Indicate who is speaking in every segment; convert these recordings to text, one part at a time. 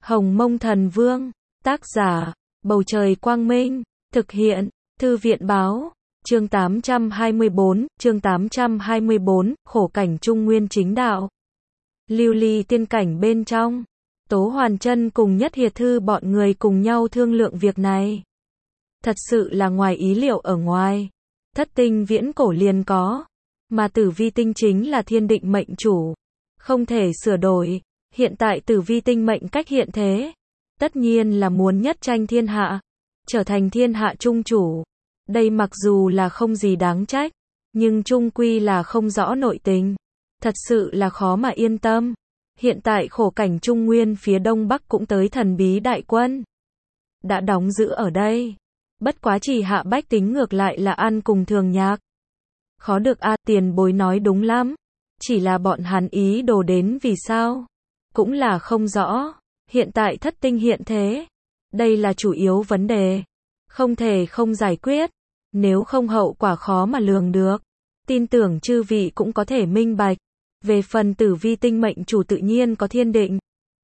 Speaker 1: Hồng Mông Thần Vương, tác giả, Bầu Trời Quang Minh, thực hiện, Thư viện Báo, chương 824, khổ cảnh Trung Nguyên chính đạo. Lưu ly tiên cảnh bên trong, Tố Hoàn Chân cùng Nhất Hiệt Thư bọn người cùng nhau thương lượng việc này. Thật sự là ngoài ý liệu ở ngoài. Thất tinh viễn cổ liền có, mà tử vi tinh chính là thiên định mệnh chủ, không thể sửa đổi. Hiện tại tử vi tinh mệnh cách hiện thế, tất nhiên là muốn nhất tranh thiên hạ, trở thành thiên hạ trung chủ. Đây mặc dù là không gì đáng trách, nhưng chung quy là không rõ nội tình, thật sự là khó mà yên tâm. Hiện tại khổ cảnh Trung Nguyên phía đông bắc cũng tới thần bí đại quân, đã đóng giữ ở đây. Bất quá chỉ hạ bách tính ngược lại là ăn cùng thường nhạc. Khó được a, tiền bối nói đúng lắm. Chỉ là bọn hắn ý đồ đến vì sao? Cũng là không rõ. Hiện tại thất tinh hiện thế, đây là chủ yếu vấn đề, không thể không giải quyết, nếu không hậu quả khó mà lường được. Tin tưởng chư vị cũng có thể minh bạch. Về phần tử vi tinh mệnh chủ tự nhiên có thiên định,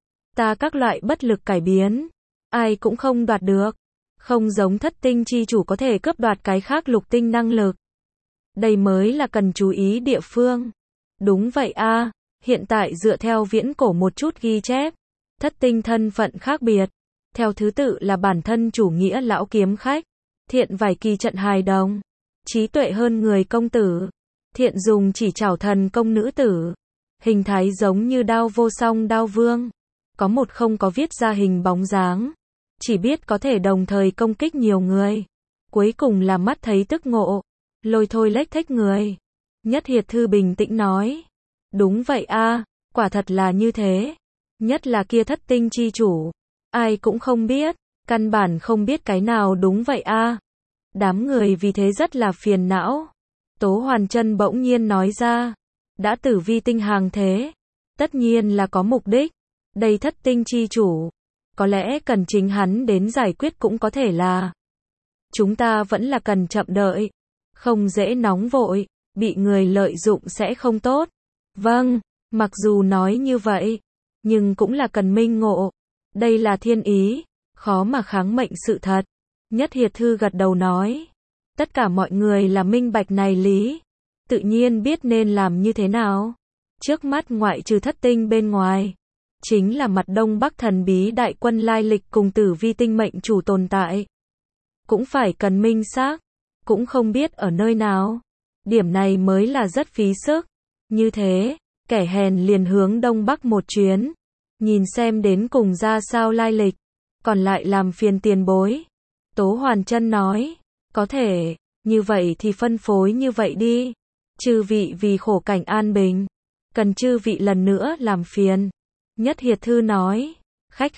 Speaker 1: ta các loại bất lực cải biến, ai cũng không đoạt được. Không giống thất tinh chi chủ có thể cướp đoạt cái khác lục tinh năng lực. Đây mới là cần chú ý địa phương. Đúng vậy a, hiện tại dựa theo viễn cổ một chút ghi chép, thất tinh thân phận khác biệt, theo thứ tự là bản thân chủ nghĩa lão kiếm khách, thiện vài kỳ trận hài đồng, trí tuệ hơn người công tử, thiện dùng chỉ trảo thần công nữ tử, hình thái giống như đao vô song đao vương, có một không có viết ra hình bóng dáng, chỉ biết có thể đồng thời công kích nhiều người, cuối cùng là mắt thấy tức ngộ, lôi thôi lếch thếch người. Nhất Hiệt Thư bình tĩnh nói, đúng vậy a, quả thật là như thế. Nhất là kia thất tinh chi chủ, ai cũng không biết, căn bản không biết cái nào đúng vậy a. Đám người vì thế rất là phiền não. Tố Hoàn Chân bỗng nhiên nói ra, đã tử vi tinh hàng thế, tất nhiên là có mục đích. Đây thất tinh chi chủ, có lẽ cần chính hắn đến giải quyết cũng có thể là. Chúng ta vẫn là cần chậm đợi, không dễ nóng vội, bị người lợi dụng sẽ không tốt. Vâng, mặc dù nói như vậy, nhưng cũng là cần minh ngộ. Đây là thiên ý, khó mà kháng mệnh sự thật. Nhất Hiệt Thư gật đầu nói, tất cả mọi người là minh bạch này lý, tự nhiên biết nên làm như thế nào. Trước mắt ngoại trừ thất tinh bên ngoài, chính là mặt đông bắc thần bí đại quân lai lịch cùng tử vi tinh mệnh chủ tồn tại. Cũng phải cần minh xác, cũng không biết ở nơi nào. Điểm này mới là rất phí sức. Như thế, kẻ hèn liền hướng đông bắc một chuyến, nhìn xem đến cùng ra sao lai lịch, còn lại làm phiền tiền bối. Tố Hoàn Chân nói, có thể, như vậy thì phân phối như vậy đi. Chư vị vì khổ cảnh an bình, cần chư vị lần nữa làm phiền. Nhất Hiệt Thư nói, khách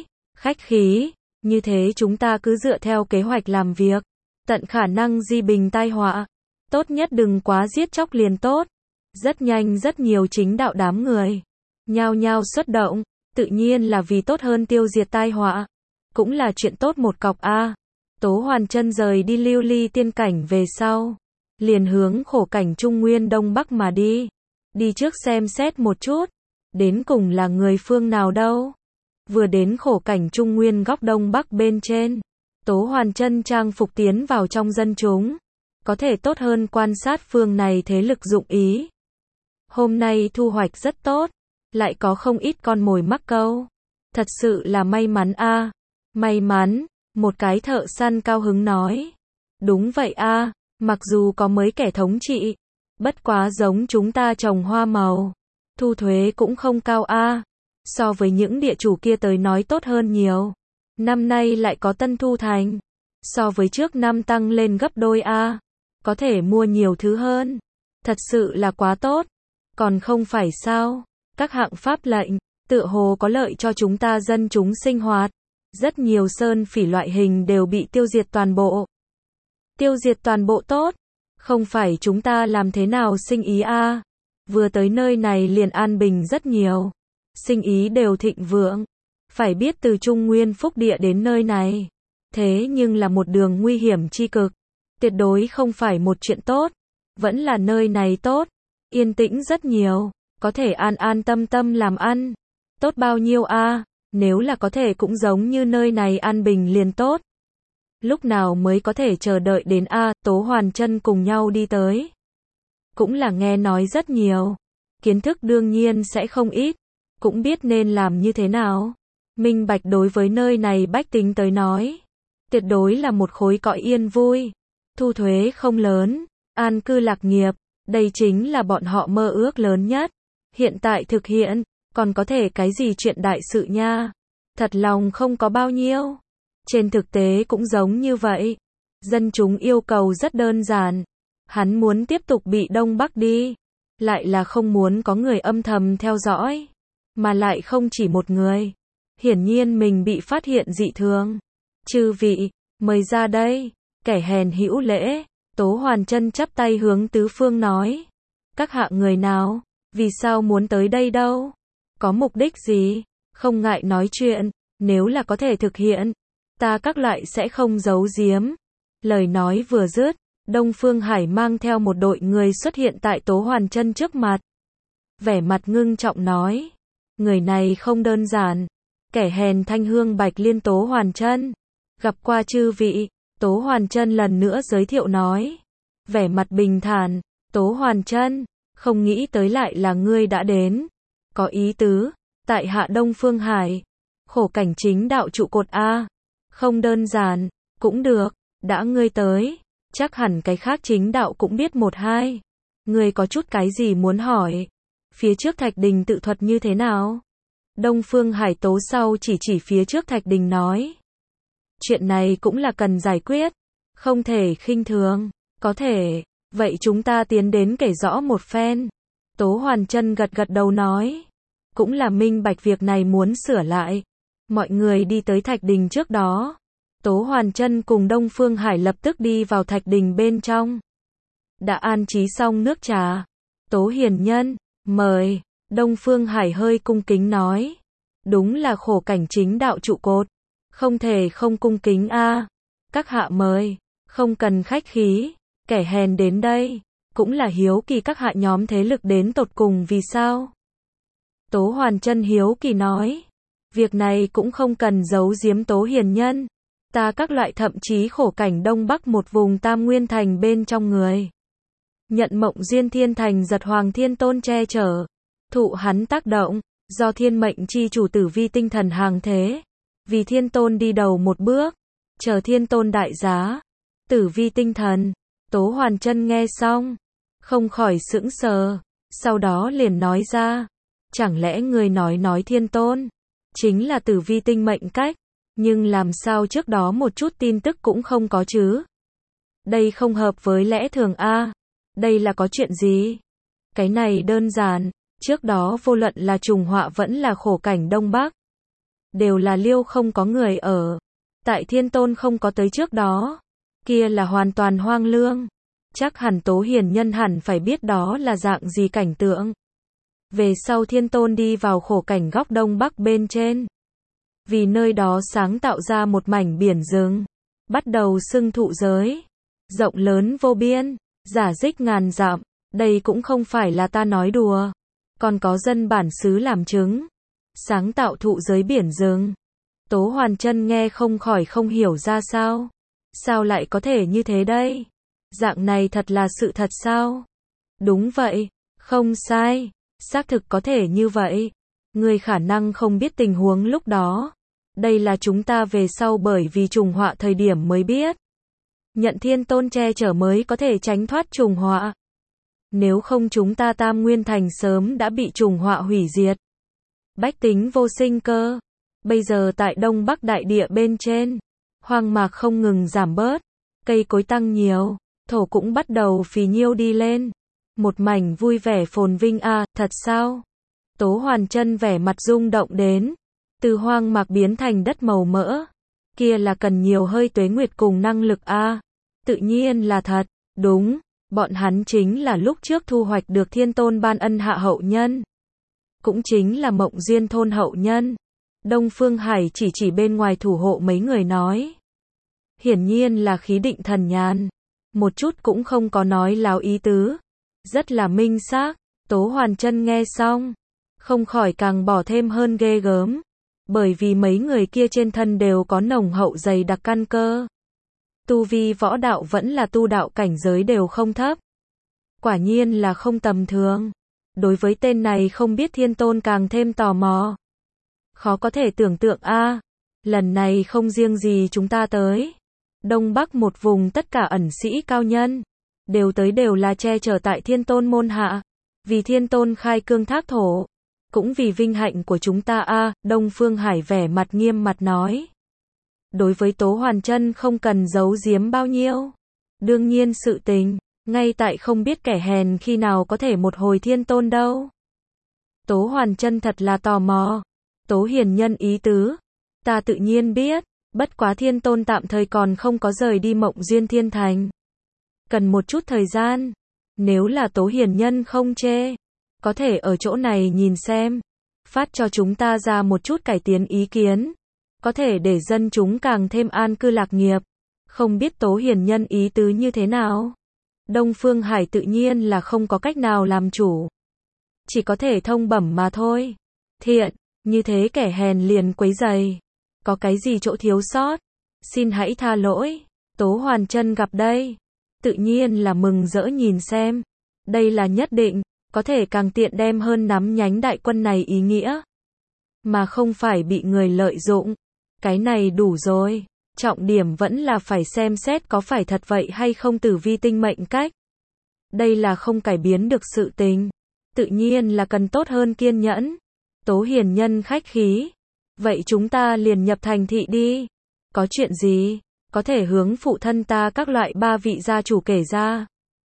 Speaker 1: khí, như thế chúng ta cứ dựa theo kế hoạch làm việc, tận khả năng di bình tai họa, tốt nhất đừng quá giết chóc liền tốt. Rất nhanh rất nhiều chính đạo đám người nhao nhao xuất động, tự nhiên là vì tốt hơn tiêu diệt tai họa, cũng là chuyện tốt một cọc a. Tố Hoàn Chân rời đi lưu ly tiên cảnh về sau, liền hướng khổ cảnh Trung Nguyên đông bắc mà đi. Đi trước xem xét một chút, đến cùng là người phương nào đâu. Vừa đến khổ cảnh Trung Nguyên góc đông bắc bên trên, Tố Hoàn Chân trang phục tiến vào trong dân chúng, có thể tốt hơn quan sát phương này thế lực dụng ý. Hôm nay thu hoạch rất tốt, lại có không ít con mồi mắc câu. Thật sự là may mắn a. May mắn, một cái thợ săn cao hứng nói. Đúng vậy a, mặc dù có mấy kẻ thống trị, bất quá giống chúng ta trồng hoa màu, thu thuế cũng không cao a. So với những địa chủ kia tới nói tốt hơn nhiều. Năm nay lại có tân thu thành, so với trước năm tăng lên gấp đôi a. Có thể mua nhiều thứ hơn. Thật sự là quá tốt. Còn không phải sao? Các hạng pháp lệnh, tựa hồ có lợi cho chúng ta dân chúng sinh hoạt. Rất nhiều sơn phỉ loại hình đều bị tiêu diệt toàn bộ. Tiêu diệt toàn bộ tốt. Không phải chúng ta làm thế nào sinh ý a. Vừa tới nơi này liền an bình rất nhiều. Sinh ý đều thịnh vượng. Phải biết từ Trung Nguyên Phúc Địa đến nơi này, thế nhưng là một đường nguy hiểm chi cực. Tuyệt đối không phải một chuyện tốt. Vẫn là nơi này tốt. Yên tĩnh rất nhiều. Có thể an an tâm tâm làm ăn. Tốt bao nhiêu a. Nếu là có thể cũng giống như nơi này an bình liền tốt. Lúc nào mới có thể chờ đợi đến a? Tố Hoàn Chân cùng nhau đi tới. Cũng là nghe nói rất nhiều. Kiến thức đương nhiên sẽ không ít. Cũng biết nên làm như thế nào. Minh bạch đối với nơi này bách tính tới nói. Tuyệt đối là một khối cõi yên vui. Thu thuế không lớn. An cư lạc nghiệp. Đây chính là bọn họ mơ ước lớn nhất. Hiện tại thực hiện. Còn có thể cái gì chuyện đại sự nha. Thật lòng không có bao nhiêu. Trên thực tế cũng giống như vậy. Dân chúng yêu cầu rất đơn giản. Hắn muốn tiếp tục bị Đông Bắc đi. Lại là không muốn có người âm thầm theo dõi. Mà lại không chỉ một người. Hiển nhiên mình bị phát hiện dị thường. Chư vị, mời ra đây. Kẻ hèn hữu lễ. Tố Hoàn Chân chắp tay hướng tứ phương nói. Các hạ người nào? Vì sao muốn tới đây đâu? Có mục đích gì? Không ngại nói chuyện. Nếu là có thể thực hiện. Ta các loại sẽ không giấu giếm. Lời nói vừa dứt. Đông Phương Hải mang theo một đội người xuất hiện tại Tố Hoàn Chân trước mặt. Vẻ mặt ngưng trọng nói. Người này không đơn giản. Kẻ hèn Thanh Hương Bạch Liên Tố Hoàn Chân. Gặp qua chư vị. Tố Hoàn Chân lần nữa giới thiệu nói. Vẻ mặt bình thản. Tố Hoàn Chân. Không nghĩ tới lại là ngươi đã đến. Có ý tứ. Tại hạ Đông Phương Hải. Khổ cảnh chính đạo trụ cột A. Không đơn giản. Cũng được. Đã ngươi tới. Chắc hẳn cái khác chính đạo cũng biết một hai. Ngươi có chút cái gì muốn hỏi? Phía trước Thạch Đình tự thuật như thế nào? Đông Phương Hải tố sau chỉ phía trước Thạch Đình nói. Chuyện này cũng là cần giải quyết. Không thể khinh thường. Có thể. Vậy chúng ta tiến đến kể rõ một phen. Tố Hoàn Chân gật gật đầu nói. Cũng là minh bạch việc này muốn sửa lại. Mọi người đi tới Thạch Đình trước đó. Tố Hoàn Chân cùng Đông Phương Hải lập tức đi vào Thạch Đình bên trong. Đã an trí xong nước trà. Tố hiền nhân, mời. Đông Phương Hải hơi cung kính nói. Đúng là khổ cảnh chính đạo trụ cột. Không thể không cung kính a. Các hạ mời. Không cần khách khí. Kẻ hèn đến đây. Cũng là hiếu kỳ các hạ nhóm thế lực đến tột cùng vì sao. Tố Hoàn Chân hiếu kỳ nói. Việc này cũng không cần giấu giếm Tố hiền nhân. Ta các loại thậm chí khổ cảnh Đông Bắc một vùng Tam Nguyên Thành bên trong người. Nhận Mộng Duyên Thiên Thành giật Hoàng Thiên Tôn che chở. Thụ hắn tác động. Do thiên mệnh chi chủ Tử Vi tinh thần hàng thế. Vì Thiên Tôn đi đầu một bước. Chờ Thiên Tôn đại giá. Tử Vi tinh thần. Tố Hoàn Chân nghe xong. Không khỏi sững sờ. Sau đó liền nói ra. Chẳng lẽ người nói Thiên Tôn. Chính là Tử Vi tinh mệnh cách. Nhưng làm sao trước đó một chút tin tức cũng không có chứ. Đây không hợp với lẽ thường a. Đây là có chuyện gì? Cái này đơn giản. Trước đó vô luận là trùng họa vẫn là khổ cảnh Đông Bắc. Đều là liêu không có người ở. Tại Thiên Tôn không có tới trước đó. Kia là hoàn toàn hoang lương. Chắc hẳn Tố hiền nhân hẳn phải biết đó là dạng gì cảnh tượng. Về sau Thiên Tôn đi vào khổ cảnh góc Đông Bắc bên trên. Vì nơi đó sáng tạo ra một mảnh biển rừng. Bắt đầu xưng thụ giới. Rộng lớn vô biên. Giả dích ngàn dặm. Đây cũng không phải là ta nói đùa. Còn có dân bản xứ làm chứng. Sáng tạo thụ giới biển rừng. Tố Hoàn Chân nghe không khỏi không hiểu ra sao. Sao lại có thể như thế đây? Dạng này thật là sự thật sao? Đúng vậy. Không sai. Xác thực có thể như vậy. Người khả năng không biết tình huống lúc đó. Đây là chúng ta về sau bởi vì trùng họa thời điểm mới biết. Nhận Thiên Tôn che chở mới có thể tránh thoát trùng họa. Nếu không chúng ta Tam Nguyên Thành sớm đã bị trùng họa hủy diệt. Bách tính vô sinh cơ. Bây giờ tại Đông Bắc đại địa bên trên. Hoang mạc không ngừng giảm bớt. Cây cối tăng nhiều. Thổ cũng bắt đầu phì nhiêu đi lên. Một mảnh vui vẻ phồn vinh a, thật sao? Tố Hoàn Chân vẻ mặt rung động đến. Từ hoang mạc biến thành đất màu mỡ. Kia là cần nhiều hơi tuế nguyệt cùng năng lực a. Tự nhiên là thật. Đúng. Bọn hắn chính là lúc trước thu hoạch được Thiên Tôn ban ân hạ hậu nhân. Cũng chính là Mộng Duyên thôn hậu nhân. Đông Phương Hải chỉ bên ngoài thủ hộ mấy người nói. Hiển nhiên là khí định thần nhàn. Một chút cũng không có nói láo ý tứ. Rất là minh xác. Tố Hoàn Chân nghe xong. Không khỏi càng bỏ thêm hơn ghê gớm. Bởi vì mấy người kia trên thân đều có nồng hậu dày đặc căn cơ. Tu vi võ đạo vẫn là tu đạo cảnh giới đều không thấp. Quả nhiên là không tầm thường. Đối với tên này không biết Thiên Tôn càng thêm tò mò. Khó có thể tưởng tượng a, lần này không riêng gì chúng ta tới. Đông Bắc một vùng tất cả ẩn sĩ cao nhân, đều là che chở tại Thiên Tôn môn hạ. Vì Thiên Tôn khai cương thác thổ. Cũng vì vinh hạnh của chúng ta a, Đông Phương Hải vẻ mặt nghiêm mặt nói. Đối với Tố Hoàn Chân không cần giấu giếm bao nhiêu. Đương nhiên sự tình, ngay tại không biết kẻ hèn khi nào có thể một hồi Thiên Tôn đâu. Tố Hoàn Chân thật là tò mò. Tố hiền nhân ý tứ, ta tự nhiên biết, bất quá Thiên Tôn tạm thời còn không có rời đi Mộng Duyên Thiên Thành. Cần một chút thời gian, nếu là Tố hiền nhân không chê, có thể ở chỗ này nhìn xem, phát cho chúng ta ra một chút cải tiến ý kiến, có thể để dân chúng càng thêm an cư lạc nghiệp. Không biết Tố hiền nhân ý tứ như thế nào? Đông Phương Hải tự nhiên là không có cách nào làm chủ, chỉ có thể thông bẩm mà thôi. Thiện, như thế kẻ hèn liền quấy rầy, có cái gì chỗ thiếu sót, xin hãy tha lỗi. Tố Hoàn Chân gặp đây, tự nhiên là mừng rỡ nhìn xem, đây là nhất định, có thể càng tiện đem hơn nắm nhánh đại quân này ý nghĩa, mà không phải bị người lợi dụng. Cái này đủ rồi, trọng điểm vẫn là phải xem xét có phải thật vậy hay không Tử Vi tinh mệnh cách. Đây là không cải biến được sự tình, tự nhiên là cần tốt hơn kiên nhẫn. Tố hiền nhân khách khí, vậy chúng ta liền nhập thành thị đi. Có chuyện gì, có thể hướng phụ thân ta các loại ba vị gia chủ kể ra.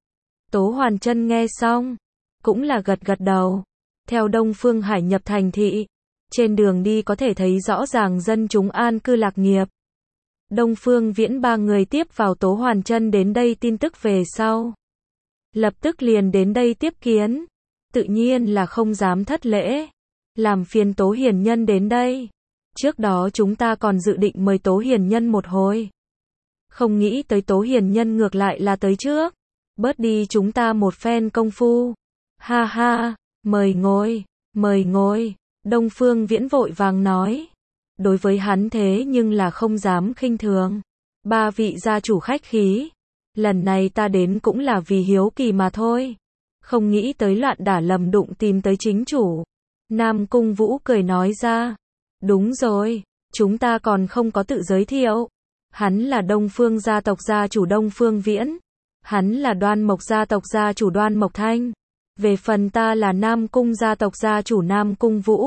Speaker 1: Tố Hoàn Chân nghe xong, cũng là gật gật đầu. Theo Đông Phương Hải nhập thành thị, trên đường đi có thể thấy rõ ràng dân chúng an cư lạc nghiệp. Đông Phương Viễn ba người tiếp vào Tố Hoàn Chân đến đây tin tức về sau, lập tức liền đến đây tiếp kiến, tự nhiên là không dám thất lễ, làm phiền Tố hiền nhân đến đây. Trước đó chúng ta còn dự định mời Tố hiền nhân một hồi, không nghĩ tới Tố hiền nhân ngược lại là tới trước, bớt đi chúng ta một phen công phu. Ha ha, mời ngồi, mời ngồi. Đông Phương Viễn vội vàng nói. Đối với hắn thế nhưng là không dám khinh thường. Ba vị gia chủ khách khí, lần này ta đến cũng là vì hiếu kỳ mà thôi, không nghĩ tới loạn đả lầm đụng tìm tới chính chủ. Nam Cung Vũ cười nói ra. Đúng rồi, chúng ta còn không có tự giới thiệu. Hắn là Đông Phương gia tộc gia chủ Đông Phương Viễn, hắn là Đoan Mộc gia tộc gia chủ Đoan Mộc Thanh. Về phần ta là Nam Cung gia tộc gia chủ Nam Cung Vũ.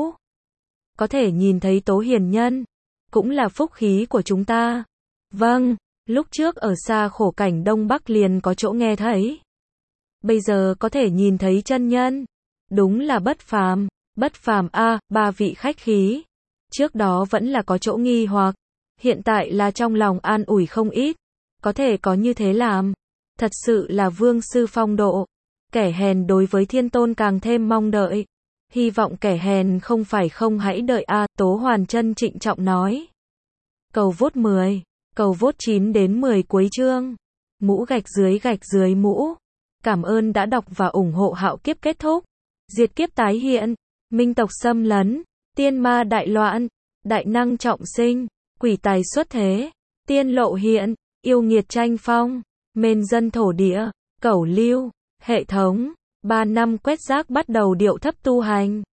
Speaker 1: Có thể nhìn thấy Tố hiền nhân, cũng là phúc khí của chúng ta. Vâng, lúc trước ở xa khổ cảnh Đông Bắc liền có chỗ nghe thấy, bây giờ có thể nhìn thấy chân nhân, đúng là bất phàm. Bất phàm a, ba vị khách khí. Trước đó vẫn là có chỗ nghi hoặc, hiện tại là trong lòng an ủi không ít. Có thể có như thế làm, thật sự là vương sư phong độ. Kẻ hèn đối với Thiên Tôn càng thêm mong đợi. Hy vọng kẻ hèn không phải không hãy đợi a. Tố Hoàn Chân trịnh trọng nói. Cầu vote 10, cầu vote 9 đến 10 cuối chương. Mũ gạch dưới mũ. Cảm ơn đã đọc và ủng hộ. Hạo kiếp kết thúc, diệt kiếp tái hiện, minh tộc xâm lấn, tiên ma đại loạn, đại năng trọng sinh, quỷ tài xuất thế, tiên lộ hiện, yêu nghiệt tranh phong, mên dân thổ địa, cẩu lưu, hệ thống, 3 năm quét rác bắt đầu điệu thấp tu hành.